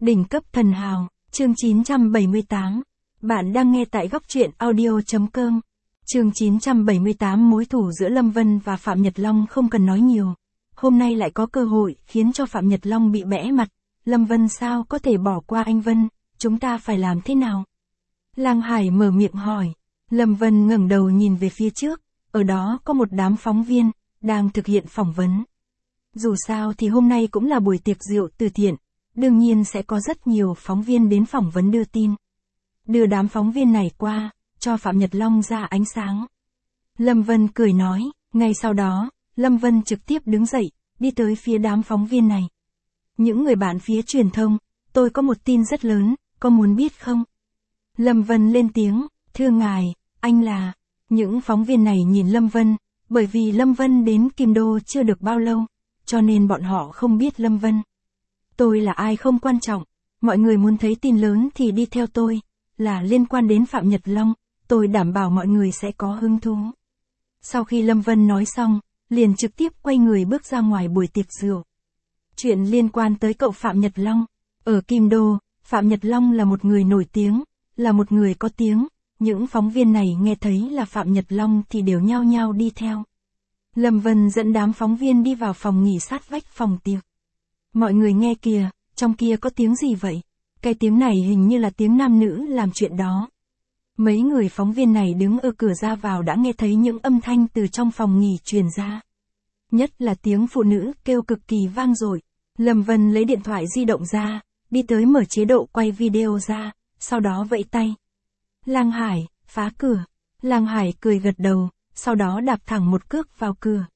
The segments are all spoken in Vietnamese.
Đỉnh cấp thần hào, chương 978. Bạn đang nghe tại góc truyện audio.com. Chương 978 mối thù giữa Lâm Vân và Phạm Nhật Long không cần nói nhiều. Hôm nay lại có cơ hội khiến cho Phạm Nhật Long bị bẽ mặt. Lâm Vân sao có thể bỏ qua anh Vân, chúng ta phải làm thế nào? Lang Hải mở miệng hỏi. Lâm Vân ngẩng đầu nhìn về phía trước, ở đó có một đám phóng viên, đang thực hiện phỏng vấn. Dù sao thì hôm nay cũng là buổi tiệc rượu từ thiện, đương nhiên sẽ có rất nhiều phóng viên đến phỏng vấn đưa tin. Đưa đám phóng viên này qua, cho Phạm Nhật Long ra ánh sáng. Lâm Vân cười nói, ngay sau đó, Lâm Vân trực tiếp đứng dậy, đi tới phía đám phóng viên này. Những người bạn phía truyền thông, tôi có một tin rất lớn, có muốn biết không? Lâm Vân lên tiếng, thưa ngài, anh là... Những phóng viên này nhìn Lâm Vân, bởi vì Lâm Vân đến Kim Đô chưa được bao lâu, cho nên bọn họ không biết Lâm Vân. Tôi là ai không quan trọng, mọi người muốn thấy tin lớn thì đi theo tôi, là liên quan đến Phạm Nhật Long, tôi đảm bảo mọi người sẽ có hứng thú. Sau khi Lâm Vân nói xong, liền trực tiếp quay người bước ra ngoài buổi tiệc rượu. Chuyện liên quan tới cậu Phạm Nhật Long. Ở Kim Đô, Phạm Nhật Long là một người nổi tiếng, là một người có tiếng. Những phóng viên này nghe thấy là Phạm Nhật Long thì đều nhao nhao đi theo. Lâm Vân dẫn đám phóng viên đi vào phòng nghỉ sát vách phòng tiệc. Mọi người nghe kìa, trong kia có tiếng gì vậy? Cái tiếng này hình như là tiếng nam nữ làm chuyện đó. Mấy người phóng viên này đứng ở cửa ra vào đã nghe thấy những âm thanh từ trong phòng nghỉ truyền ra. Nhất là tiếng phụ nữ kêu cực kỳ vang dội. Lâm Vân lấy điện thoại di động ra, đi tới mở chế độ quay video ra, sau đó vẫy tay. Lang Hải, phá cửa. Lang Hải cười gật đầu, sau đó đạp thẳng một cước vào cửa.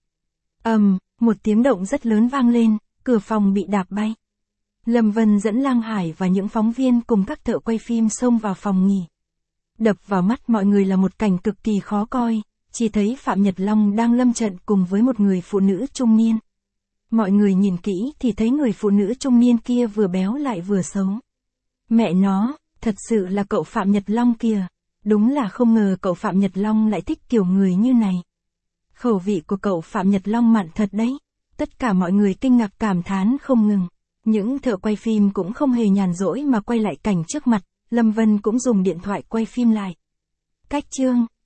Một tiếng động rất lớn vang lên, cửa phòng bị đạp bay. Lâm Vân dẫn Lang Hải và những phóng viên cùng các thợ quay phim xông vào phòng nghỉ. Đập vào mắt mọi người là một cảnh cực kỳ khó coi, chỉ thấy Phạm Nhật Long đang lâm trận cùng với một người phụ nữ trung niên. Mọi người nhìn kỹ thì thấy người phụ nữ trung niên kia vừa béo lại vừa xấu. Mẹ nó, thật sự là cậu Phạm Nhật Long kìa, đúng là không ngờ cậu Phạm Nhật Long lại thích kiểu người như này. Khẩu vị của cậu Phạm Nhật Long mặn thật đấy. Tất cả mọi người kinh ngạc cảm thán không ngừng. Những thợ quay phim cũng không hề nhàn rỗi mà quay lại cảnh trước mặt, Lâm Vân cũng dùng điện thoại quay phim lại. Cách chương